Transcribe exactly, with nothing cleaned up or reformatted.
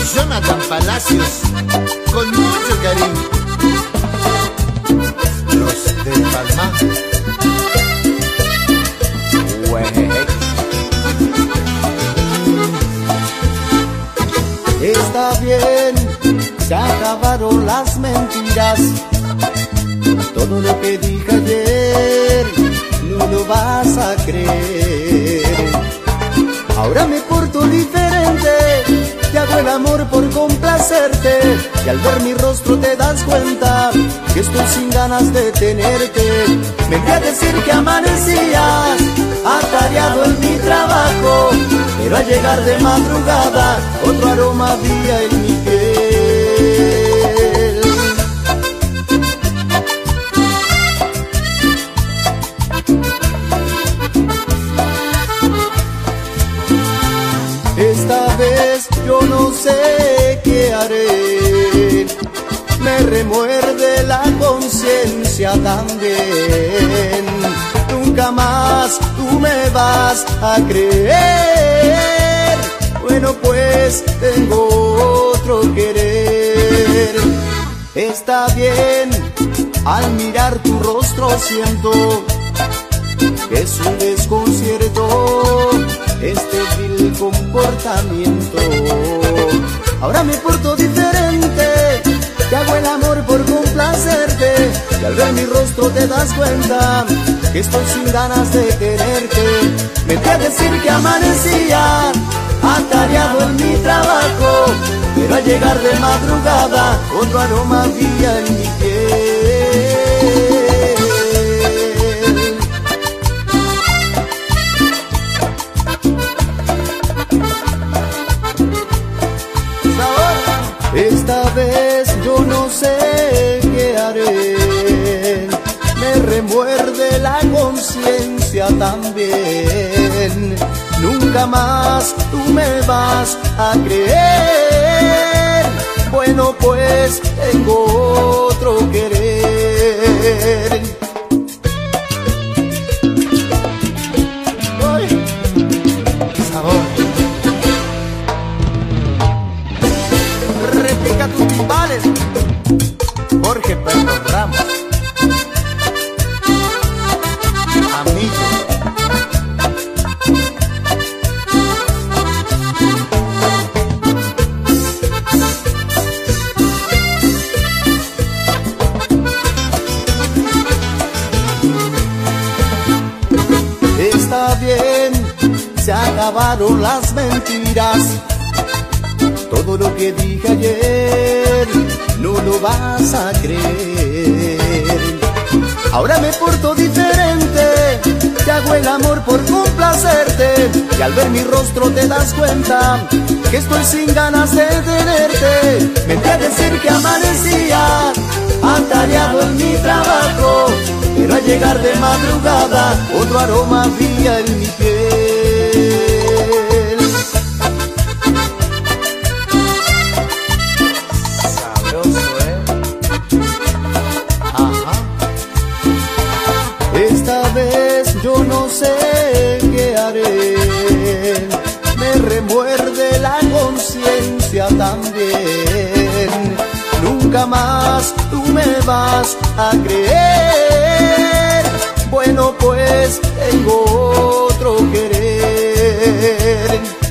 Jonathan Palacios, con mucho cariño. Los de Palma. Está bien, se acabaron las mentiras. Todo lo que dije ayer no lo vas a creer. Ahora me porto diferente, te hago el amor por complacerte, y al ver mi rostro te das cuenta que estoy sin ganas de tenerte. Me entré a decir que amanecías atareado en mi trabajo, pero al llegar de madrugada otro aroma había en mi piel. Esta vez yo no sé qué haré, me remuerde la conciencia también. Nunca más tú me vas a creer. Bueno, pues tengo otro querer. Está bien, al mirar tu rostro siento que es un desconcierto este vil comportamiento. Ahora me porto diferente, te hago el amor por complacerte, y al ver mi rostro te das cuenta que estoy sin ganas de tenerte. Me entré a decir que amanecía atareado en mi trabajo, pero al llegar de madrugada otro aroma había en mi piel. Esta vez yo no sé qué haré, me remuerde la conciencia también. Nunca más tú me vas a creer. Bueno, pues tengo otro querer. ¡Ay! ¡Sabor! Repica tus timbales, Jorge Pedro Ramos. Amigo. Está bien, se acabaron las mentiras. Todo lo que dije ayer no lo vas a creer. Ahora me porto diferente, te hago el amor por complacerte, y al ver mi rostro te das cuenta que estoy sin ganas de tenerte. Me entré a decir que amanecía atareado en mi trabajo, pero al llegar de madrugada otro aroma había en mi piel. Esta vez yo no sé qué haré, me remuerde la conciencia también. Nunca más tú me vas a creer. Bueno, pues tengo otro querer.